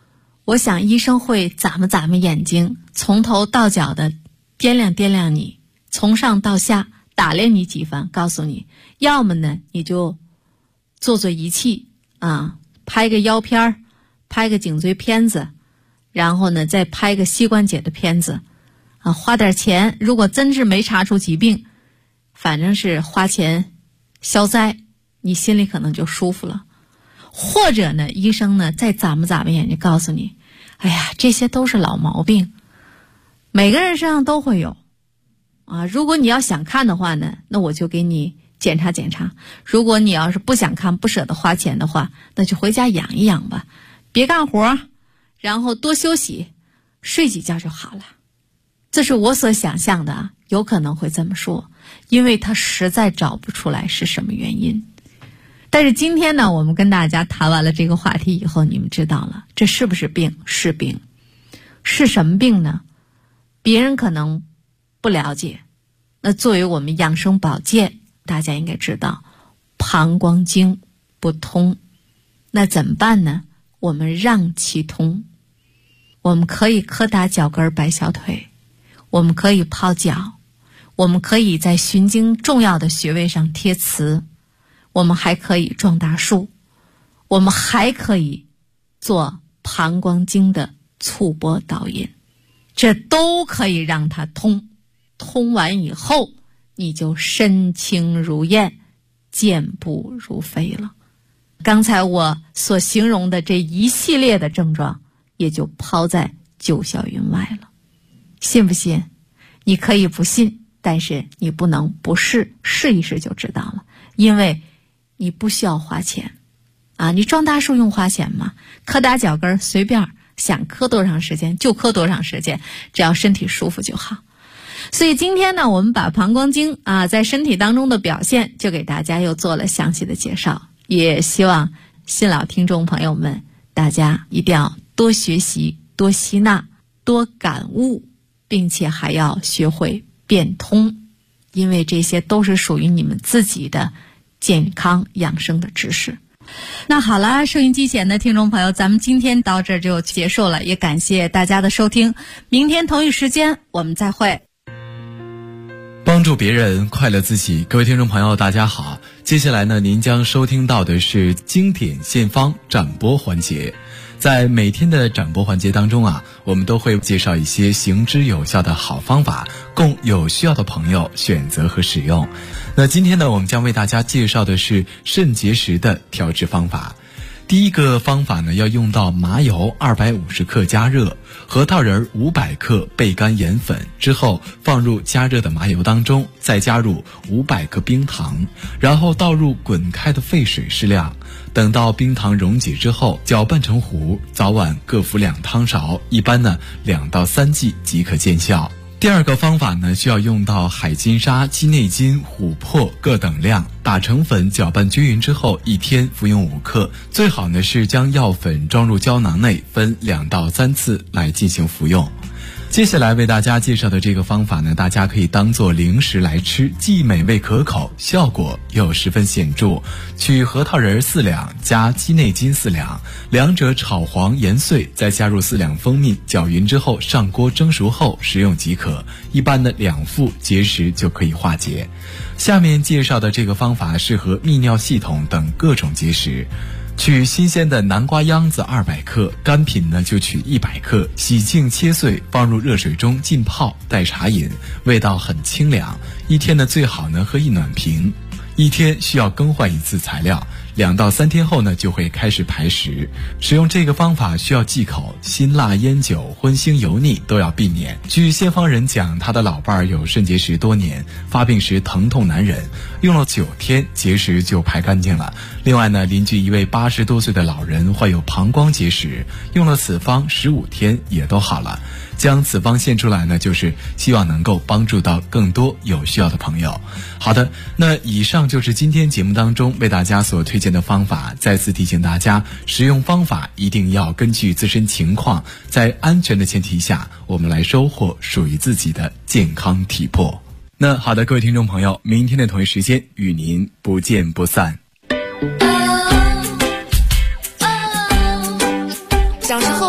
Speaker 3: 我想医生会眨巴眼睛，从头到脚的掂量你，从上到下打量你几番，告诉你，要么呢你就做仪器啊，拍个腰片，拍个颈椎片子，然后呢再拍个膝关节的片子啊，花点钱，如果真是没查出疾病，反正是花钱消灾，你心里可能就舒服了。或者呢医生呢再眨巴眼睛告诉你，哎呀，这些都是老毛病，每个人身上都会有啊。如果你要想看的话呢，那我就给你检查检查，如果你要是不想看，不舍得花钱的话，那就回家养一养吧，别干活，然后多休息，睡几觉就好了。这是我所想象的，有可能会这么说，因为他实在找不出来是什么原因。但是今天呢，我们跟大家谈完了这个话题以后，你们知道了这是不是病？是病。是什么病呢？别人可能不了解，那作为我们养生保健，大家应该知道，膀胱经不通，那怎么办呢？我们让其通。我们可以磕打脚跟摆小腿，我们可以泡脚，我们可以在循经重要的穴位上贴瓷，我们还可以撞大树，我们还可以做膀胱经的促波导引，这都可以让它通。通完以后，你就身轻如燕，健步如飞了。刚才我所形容的这一系列的症状，也就抛在九霄云外了。信不信？你可以不信，但是你不能不试，试一试就知道了。因为你不需要花钱啊，你撞大树用花钱吗？磕打脚跟随便，想磕多长时间就磕多长时间，只要身体舒服就好。所以今天呢，我们把膀胱经啊在身体当中的表现就给大家又做了详细的介绍，也希望新老听众朋友们大家一定要多学习，多吸纳，多感悟，并且还要学会变通，因为这些都是属于你们自己的健康养生的知识。那好了，收音机前的听众朋友，咱们今天到这儿就结束了，也感谢大家的收听，明天同一时间我们再会。
Speaker 2: 帮助别人，快乐自己。各位听众朋友大家好，接下来呢，您将收听到的是经典献方展播环节。在每天的展播环节当中啊，我们都会介绍一些行之有效的好方法，供有需要的朋友选择和使用。那今天呢，我们将为大家介绍的是肾结石的调治方法。第一个方法呢，要用到麻油250克加热，核桃仁500克焙干研粉之后放入加热的麻油当中，再加入500克冰糖，然后倒入滚开的沸水适量，等到冰糖溶解之后搅拌成糊，早晚各服2汤勺，一般呢2到3剂即可见效。第二个方法呢，需要用到海金沙、鸡内金、琥珀各等量，打成粉，搅拌均匀之后，1天服用5克。最好呢是将药粉装入胶囊内，分2到3次来进行服用。接下来为大家介绍的这个方法呢，大家可以当做零食来吃，既美味可口，效果又十分显著。取核桃仁4两加鸡内金4两，两者炒黄研碎，再加入4两蜂蜜，搅匀之后上锅蒸熟后食用即可。一般的2副结石就可以化解。下面介绍的这个方法适合泌尿系统等各种结石。取新鲜的南瓜秧子200克，干品呢就取100克，洗净切碎，放入热水中浸泡，代茶饮，味道很清凉。1天呢最好呢喝1暖瓶，1天需要更换1次材料，2到3天后呢就会开始排石。使用这个方法需要忌口，辛辣、烟酒、荤腥、油腻都要避免。据先方人讲，他的老伴儿有肾结石多年，发病时疼痛难忍，用了9天结石就排干净了。另外呢，邻居一位80多岁的老人患有膀胱结石，用了此方15天也都好了。将此方献出来呢，就是希望能够帮助到更多有需要的朋友。好的，那以上就是今天节目当中为大家所推荐的方法。再次提醒大家，使用方法一定要根据自身情况，在安全的前提下，我们来收获属于自己的健康体魄。那好的，各位听众朋友，明天的同一时间与您不见不散。
Speaker 4: 小时候在老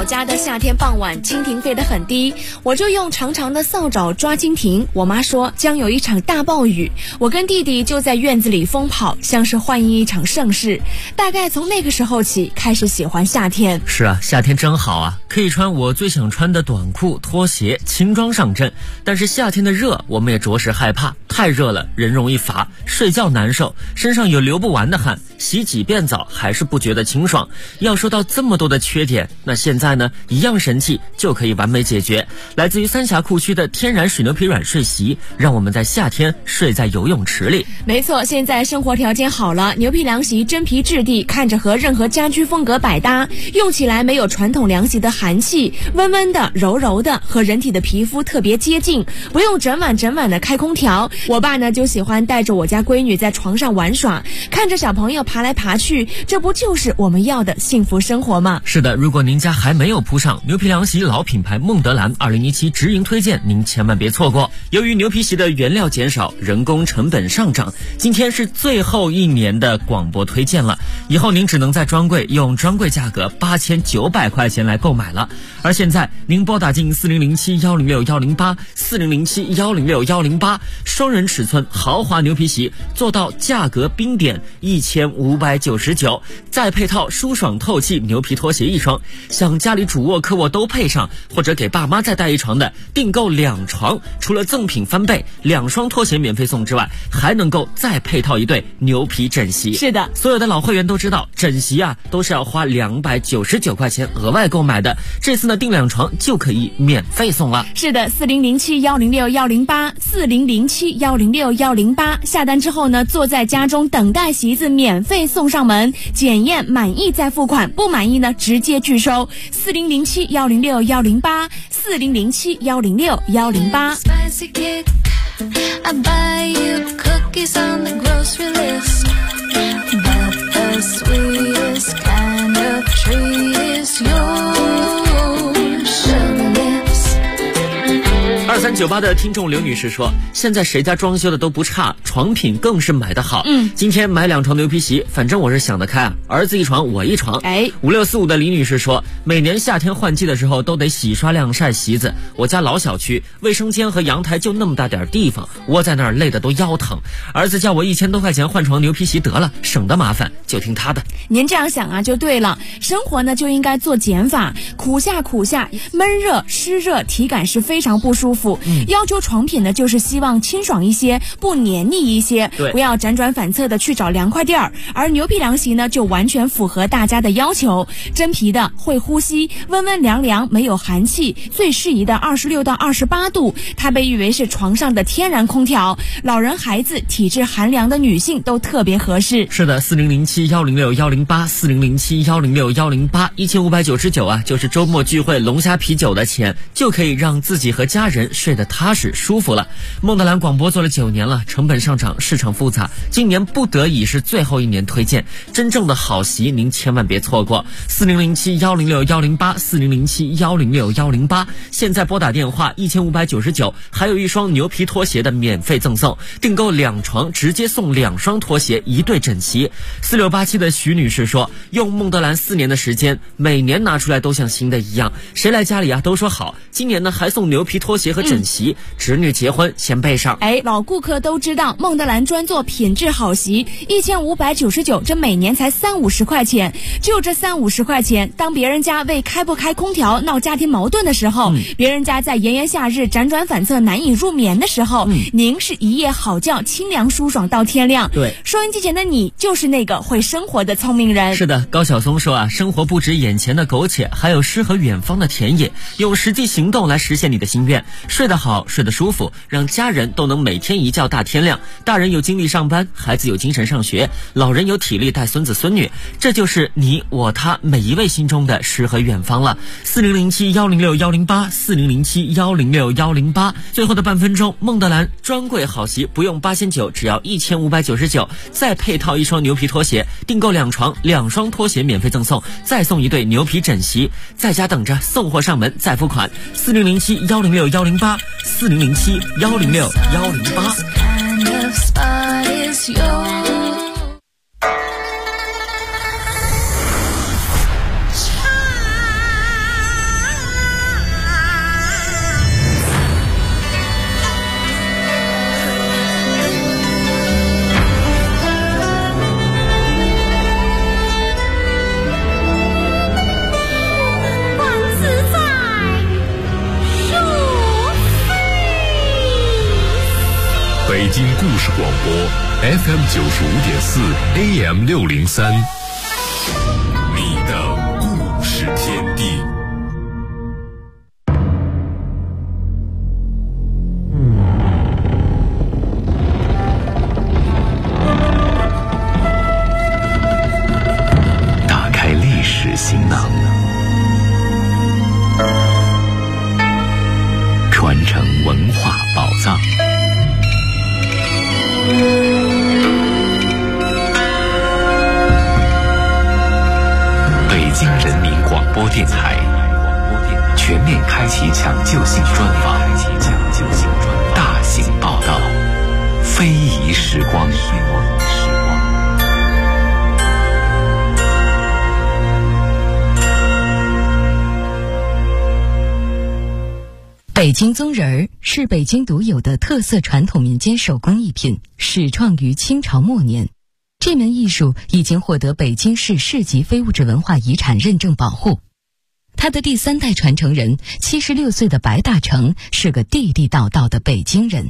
Speaker 4: 老家的夏天傍晚，蜻蜓飞得很低，我就用长长的扫帚抓蜻蜓。我妈说将有一场大暴雨，我跟弟弟就在院子里疯跑，像是欢迎一场盛世。大概从那个时候起，开始喜欢夏天。
Speaker 5: 是啊，夏天真好啊，可以穿我最想穿的短裤、拖鞋，轻装上阵。但是夏天的热，我们也着实害怕，太热了，人容易乏，睡觉难受，身上有流不完的汗，洗几遍澡还是不觉得清爽。要说到这么多的缺点，那现在呢，一样神器就可以完美解决。来自于三峡库区的天然水牛皮软睡席，让我们在夏天睡在游泳池里。
Speaker 4: 没错，现在生活条件好了，牛皮凉席真皮质地，看着和任何家居风格百搭，用起来没有传统凉席的寒气，温温的、柔柔的，和人体的皮肤特别接近，不用整晚的开空调。我爸呢就喜欢带着我家闺女在床上玩耍，看着小朋友爬来爬去，这不就是我们要的幸福生活吗？
Speaker 5: 是的，如果您家还没有铺上牛皮凉席，老品牌孟德兰2017直营推荐，您千万别错过。由于牛皮席的原料减少，人工成本上涨，今天是最后一年的广播推荐了，以后您只能在专柜用专柜价格8900块钱来购买了。而现在您拨打进4007106108 4007106108，双人尺寸豪华牛皮席做到价格冰点1599，再配套舒爽透气牛皮拖鞋一双，想家里主卧客卧都配上，或者给爸妈再带一床的，订购2床，除了赠品翻倍，2双拖鞋免费送之外，还能够再配套一对牛皮枕席。
Speaker 4: 是的，
Speaker 5: 所有的老会员都知道，枕席啊都是要花299块钱额外购买的，这次呢订2床就可以免费送了。
Speaker 4: 是的，4007106108 4007106108，下单之后呢，坐在家中等待席子免费送上門，檢驗滿意再付款，不滿意呢直接拒收。4007106108 4007106108。I buy you cookies on the grocery list, but the sweetest kind of treat is your sugar lips。
Speaker 5: 2398的听众刘女士说，现在谁家装修的都不差，床品更是买得好。今天买2床牛皮席，反正我是想得开啊，儿子1床我1床。5645的李女士说，每年夏天换季的时候都得洗刷晾晒席子，我家老小区卫生间和阳台就那么大点地方，窝在那儿累得都腰疼，儿子叫我1000多块钱换床牛皮席得了，省得麻烦，就听他的。
Speaker 4: 您这样想啊就对了，生活呢就应该做减法，苦夏闷热湿热，体感是非常不舒服。要求床品呢就是希望清爽一些，不黏腻一些，不要辗转反侧的去找凉快地儿。而牛皮凉席呢就完全符合大家的要求，真皮的，会呼吸，温温凉凉，没有寒气，最适宜的26到28度，它被誉为是床上的天然空调，老人孩子体质寒凉的女性都特别合适。
Speaker 5: 是的，4007106108 4007106108 1599啊，就是周末聚会龙虾啤酒的钱，就可以让自己和家人睡得踏实舒服了。孟德兰广播做了9年了，成本上涨，市场复杂，今年不得已是最后一年推荐，真正的好席您千万别错过。4007106108 4007106108，现在拨打电话1599，还有1双牛皮拖鞋的免费赠送，订购2床直接送2双拖鞋1对枕席。4687的徐女士说，用孟德兰4年的时间，每年拿出来都像新的一样，谁来家里啊都说好，今年呢还送牛皮拖鞋和枕席，侄女结婚先备上。
Speaker 4: 老顾客都知道孟德兰专做品质好席，1599，这每年才30-50块钱，就这30-50块钱，当别人家为开不开空调闹家庭矛盾的时候，别人家在炎炎夏日辗转反侧难以入眠的时候，您是一夜好觉，清凉舒爽到天亮。
Speaker 5: 对，
Speaker 4: 收音机前的你就是那个会生活的聪明人。
Speaker 5: 是的，高晓松说啊，生活不止眼前的苟且，还有诗和远方的田野，用实际行动来实现你的心愿，睡得好，睡得舒服，让家人都能每天一觉大天亮，大人有精力上班，孩子有精神上学，老人有体力带孙子孙女，这就是你我他每一位心中的诗和远方了。4007106108 4007106108，最后的半分钟，孟德兰专柜好席不用8900，只要1599，再配套1双牛皮拖鞋，订购2床2双拖鞋免费赠送，再送1对牛皮枕席，在家等着送货上门再付款。4007106108 4007106108。
Speaker 1: 故事广播 FM95.4 AM603，你的故事天地。
Speaker 6: 打开历史行囊，传承文化宝藏。北京人民广播电台全面开启抢救性专访，大型报道，非遗时光。
Speaker 7: 北京宗人儿是北京独有的特色传统民间手工艺品，始创于清朝末年。这门艺术已经获得北京市市级非物质文化遗产认证保护。他的第3代传承人76岁的白大成是个地地道道的北京人。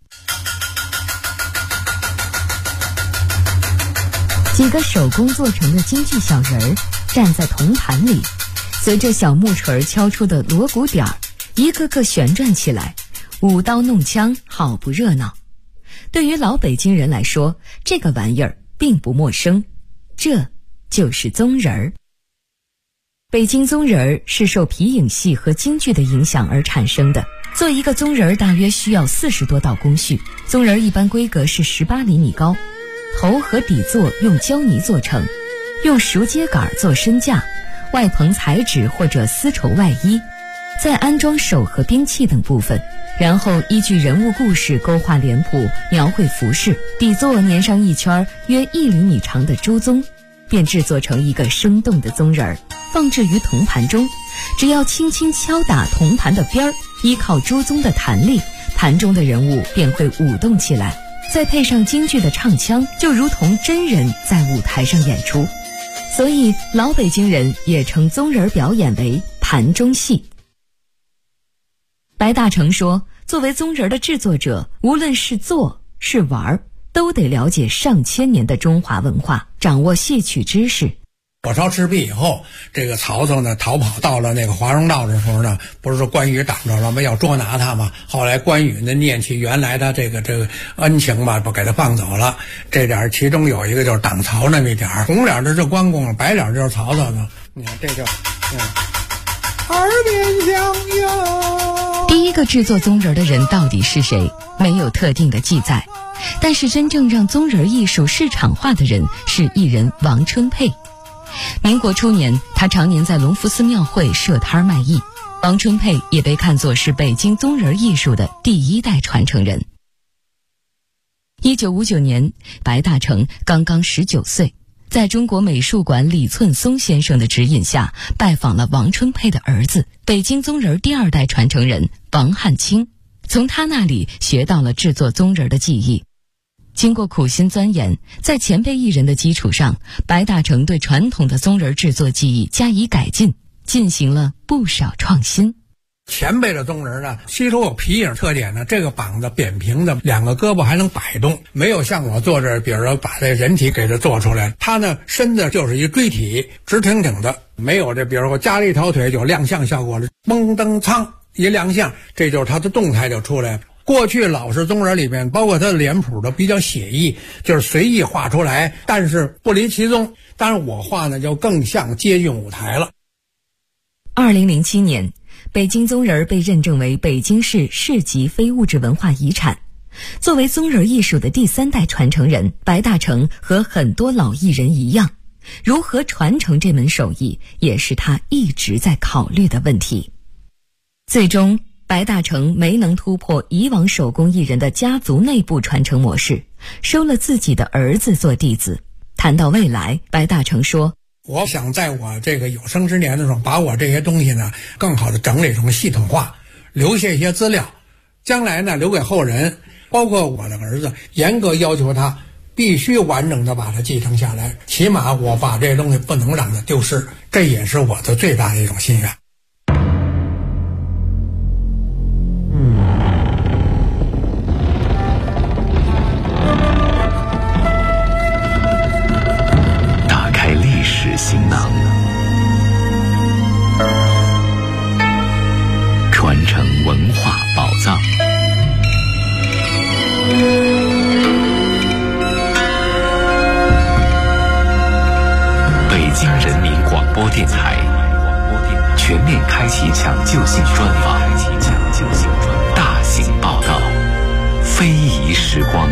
Speaker 7: 几个手工做成的京剧小人儿站在铜盘里，随着小木锤敲出的锣鼓点儿，一个个旋转起来，舞刀弄枪，好不热闹。对于老北京人来说，这个玩意儿并不陌生，这就是宗人儿。北京宗人儿是受皮影戏和京剧的影响而产生的。做一个宗人儿大约需要40多道工序。宗人儿一般规格是18厘米高，头和底座用胶泥做成，用熟秸秆做身架，外棚彩纸或者丝绸外衣，再安装手和兵器等部分，然后依据人物故事勾画脸谱，描绘服饰，底座粘上一圈约1厘米长的朱宗，便制作成一个生动的宗人儿，放置于铜盘中。只要轻轻敲打铜盘的边儿，依靠朱宗的弹力，盘中的人物便会舞动起来，再配上京剧的唱腔，就如同真人在舞台上演出。所以老北京人也称宗人表演为盘中戏。白大成说，作为宗人的制作者，无论是做是玩，都得了解上千年的中华文化，掌握戏曲知识。
Speaker 8: 火烧赤壁以后，这个曹操呢逃跑到了那个华容道的时候呢，不是说关羽挡着了吗？要捉拿他嘛。后来关羽呢念起原来他这个恩情吧，不给他放走了。这点其中有一个就是挡曹那么一点，红脸的是关公，白脸就是曹操呢。你看这就耳边响哟。
Speaker 7: 第一个制作宗人的人到底是谁？没有特定的记载，但是真正让宗人艺术市场化的人是艺人王春佩。民国初年，他常年在隆福寺庙会设摊卖艺。王春佩也被看作是北京宗人艺术的第1代传承人。1959年，白大成刚刚19岁，在中国美术馆李寸松先生的指引下，拜访了王春佩的儿子，北京宗人第2代传承人王汉卿，从他那里学到了制作宗人的技艺。经过苦心钻研，在前辈艺人的基础上，白大成对传统的宗人制作技艺加以改进，进行了不少创新。
Speaker 8: 前辈的宗人呢，吸收有皮影特点呢，这个膀子扁平的，2个胳膊还能摆动，没有像我做这，比如说把这人体给它做出来。他呢身子就是一锥体，直挺挺的，没有这比如说加了一条腿有亮相效果了，嘣噔噌一亮相，这就是他的动态就出来了。过去老式宗人里面，包括他的脸谱都比较写意，就是随意画出来，但是不离其宗。当然我画呢就更像接近舞台了。
Speaker 7: 2007年，北京宗人被认证为北京市市级非物质文化遗产。作为宗人艺术的第3代传承人，白大成和很多老艺人一样，如何传承这门手艺，也是他一直在考虑的问题。最终白大成没能突破以往手工艺人的家族内部传承模式，收了自己的儿子做弟子。谈到未来，白大成说，
Speaker 8: 我想在我这个有生之年的时候，把我这些东西呢更好的整理成系统化，留下一些资料，将来呢留给后人，包括我的儿子，严格要求他必须完整的把它继承下来，起码我把这些东西不能让它丢失，这也是我的最大的一种心愿。
Speaker 6: 人民广播电台全面开启抢救性专访，大型报道，非遗时光。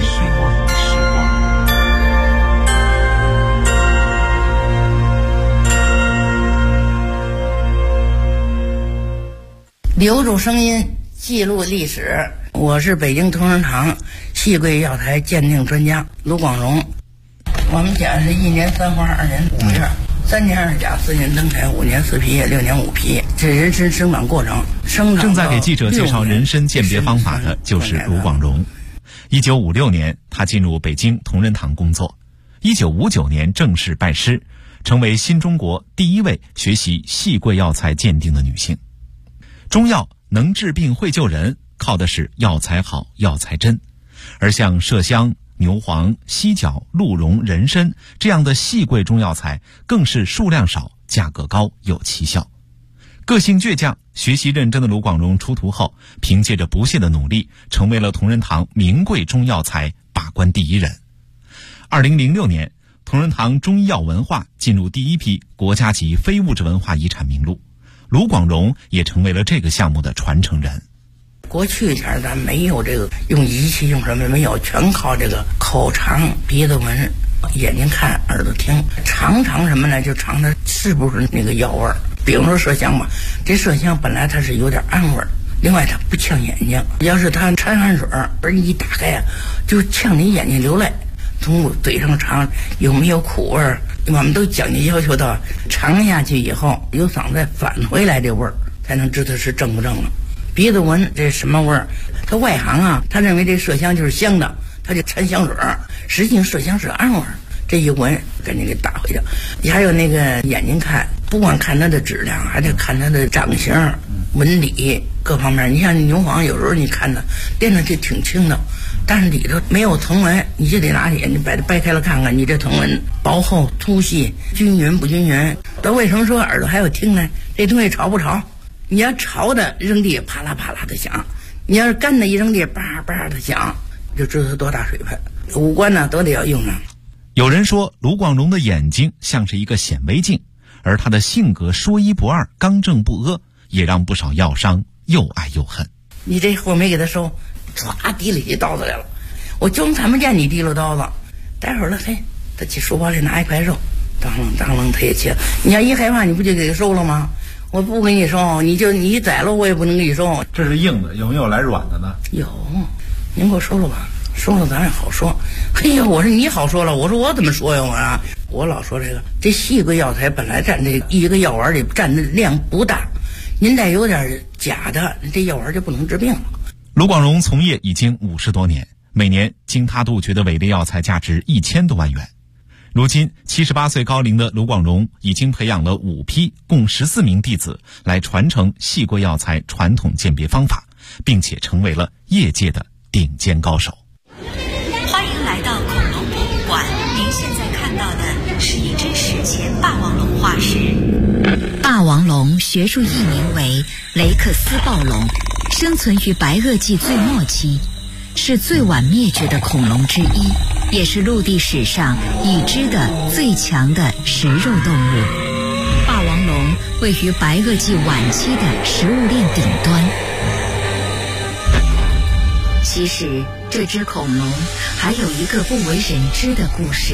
Speaker 9: 留住声音，记录历史。我是北京同仁堂细桂药材鉴定专家卢广荣。我们家是1年3花2年5月，3年2甲4年登台5年4皮叶6年5皮叶，这人参生长过程。
Speaker 2: 正在给记者介绍人参鉴别方法的就是卢广荣。1956年，他进入北京同仁堂工作。1959年正式拜师，成为新中国第一位学习细桂药材鉴定的女性。中药能治病会救人，靠的是药材好药材真，而像麝香、牛黄、犀角、鹿茸、人参这样的细桂中药材更是数量少、价格高、有奇效。个性倔强、学习认真的卢广荣出徒后，凭借着不懈的努力，成为了同仁堂名贵中药材把关第一人。2006年，同仁堂中医药文化进入第一批国家级非物质文化遗产名录，卢广荣也成为了这个项目的传承人。
Speaker 9: 过去前咱没有这个用仪器用什么没有，全靠这个口尝、鼻子闻、眼睛看、耳朵听，尝什么呢？就尝它是不是那个药味儿。比如说麝香吧，这麝香本来它是有点暗味儿，另外它不呛眼睛，要是它掺汗水而一打开啊，就呛你眼睛流泪。从嘴上尝有没有苦味儿，我们都讲究要求到尝下去以后由嗓子返回来这味儿，才能知道是正不正了。鼻子闻这什么味儿，他外行啊，他认为这麝香就是香的，他就掺香水，实际上麝香是暗味儿，这一闻赶紧给打回去。还有那个眼睛看，不光看它的质量，还得看它的长相、纹理各方面。你像牛黄，有时候你看它掂上去挺轻的，但是里头没有藤纹，你就得拿起你把它掰开了看看，你这藤纹薄厚、粗细、均匀不均匀。那为什么说耳朵还有听呢？这东西潮不潮？你要潮的扔地啪啦啪啦的响，你要是干的一扔地叭叭的响，就知道它多大水分。五官呢都得要用上。
Speaker 2: 有人说卢广荣的眼睛像是一个显微镜，而他的性格说一不二、刚正不阿，也让不少药商又爱又恨。
Speaker 9: 你这货没给他收，唰提了起刀子来了，我就看不见你提了刀子。待会儿了，嘿，他去书包里拿一块肉，当啷他也切。你要一害怕，你不就给他收了吗？我不给你收，你宰了我也不能给你收。
Speaker 10: 这是硬的，有没有来软的呢？
Speaker 9: 有，您给我收了吧，收了咱也好说。嘿呀，我说你好说了，我说我怎么说呀？我老说这细桂药材本来占这一个药丸里占的量不大，您再有点假的，这药丸就不能治病了。
Speaker 2: 卢广荣从业已经50多年，每年经他杜绝的伪劣药材价值1000多万元。如今78岁高龄的卢广荣已经培养了5批共14名弟子来传承细桂药材传统鉴别方法，并且成为了业界的顶尖高手。
Speaker 11: 欢迎来到恐龙博物馆，您现在看到的是一只史前霸王龙化石。
Speaker 12: 霸王龙学术译名为雷克斯暴龙，生存于白垩纪最末期，是最晚灭绝的恐龙之一，也是陆地史上已知的最强的食肉动物。霸王龙位于白垩纪晚期的食物链顶端。其实这只恐龙还有一个不为人知的故事。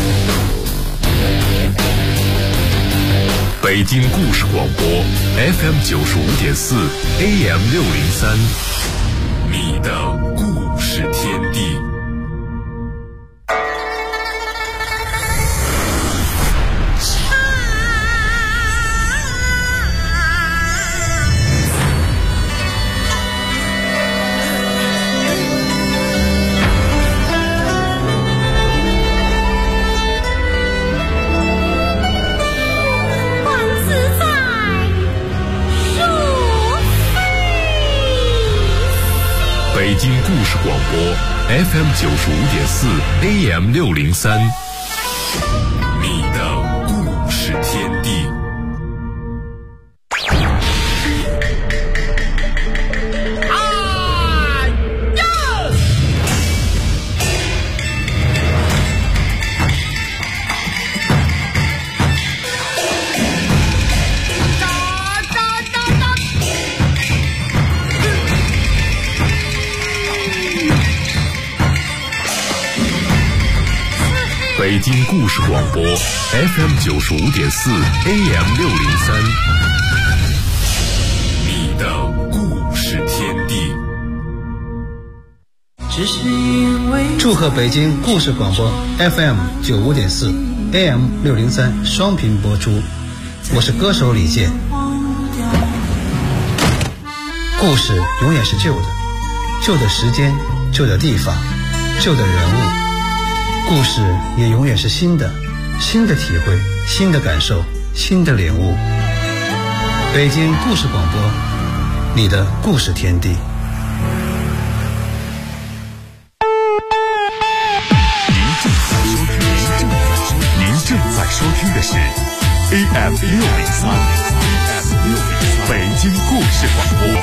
Speaker 1: 北京故事广播 FM 95.4 AM 603，你的故事天地。北京故事广播 FM 95.4 AM 603，你的故事天地。 北京故事广播 FM 95.4 AM 603，你的故事天地。
Speaker 13: 祝贺北京故事广播 FM 95.4 AM 603双频播出，我是歌手李健。故事永远是旧的，旧的时间，旧的地方，旧的人物，故事也永远是新的，新的体会，新的感受，新的领悟。北京故事广播，你的故事天地。
Speaker 1: 您正在收听的是 AM 603北京故事广播。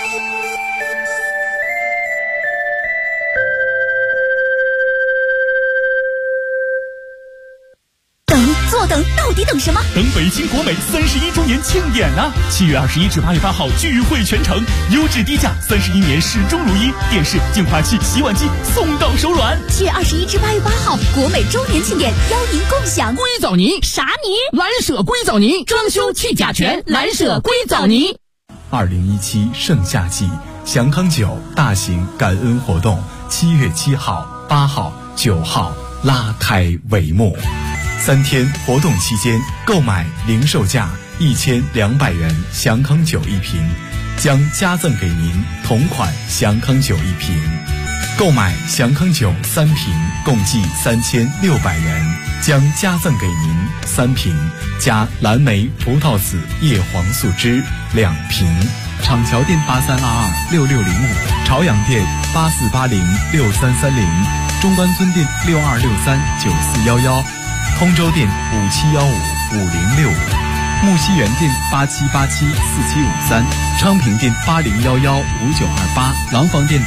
Speaker 14: 等，到底等什么？
Speaker 15: 等北京国美31周年庆典啊！7月21至8月8号聚会全城，优质低价，31年始终如一，电视、净化器、洗碗机送到手软。
Speaker 14: 7月21至8月8号，国美周年庆典，邀您共享
Speaker 15: 硅藻泥。
Speaker 14: 啥泥？
Speaker 15: 蓝舍硅藻泥，装修去甲醛，蓝舍硅藻泥。
Speaker 2: 2017盛夏季祥康酒大型感恩活动，7月7号、8号、9号拉开帷幕。3天活动期间，购买零售价1200元祥康酒1瓶，将加赠给您同款祥康酒1瓶。购买祥康酒3瓶，共计3600元，将加赠给您3瓶加蓝莓葡萄籽叶黄素汁2瓶。厂桥店83226605，朝阳店84806330，中关村店62639411。通州店57155065，木樨园店87874753，昌平店80115928，廊坊店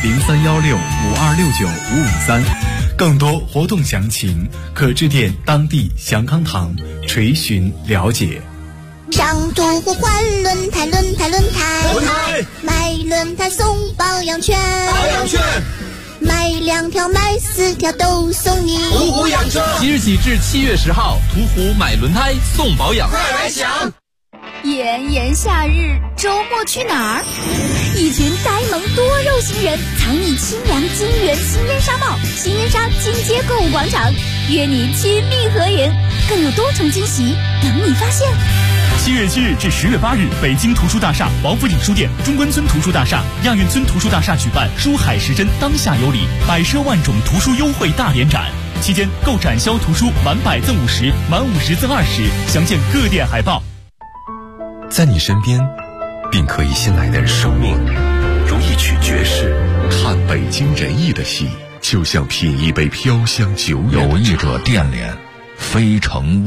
Speaker 2: 031652695553。更多活动详情可致电当地祥康堂垂询了解。
Speaker 14: 上途互换轮胎，买轮胎送保养券，买2条买4条都送你。
Speaker 15: 途虎养车，即日起至7月10号，途虎买轮胎送保养，快来享！
Speaker 14: 炎炎夏日，周末去哪儿？一群呆萌多肉型人藏匿清凉金源新烟沙帽、新烟沙金街购物广场，约你亲密合影，更有多重惊喜等你发现。
Speaker 15: 7月7日至10月8日，北京图书大厦、王府井书店、中关村图书大厦、亚运村图书大厦举办书海时针当下有礼，百奢万种图书优惠大联展。期间购展销图书满100赠50，满50赠20，详见各店海报。
Speaker 1: 在你身边，并可以信赖的生命，如一曲爵士。看北京人艺的戏，就像品一杯飘香久远的茶。
Speaker 6: 有意者电联，非诚勿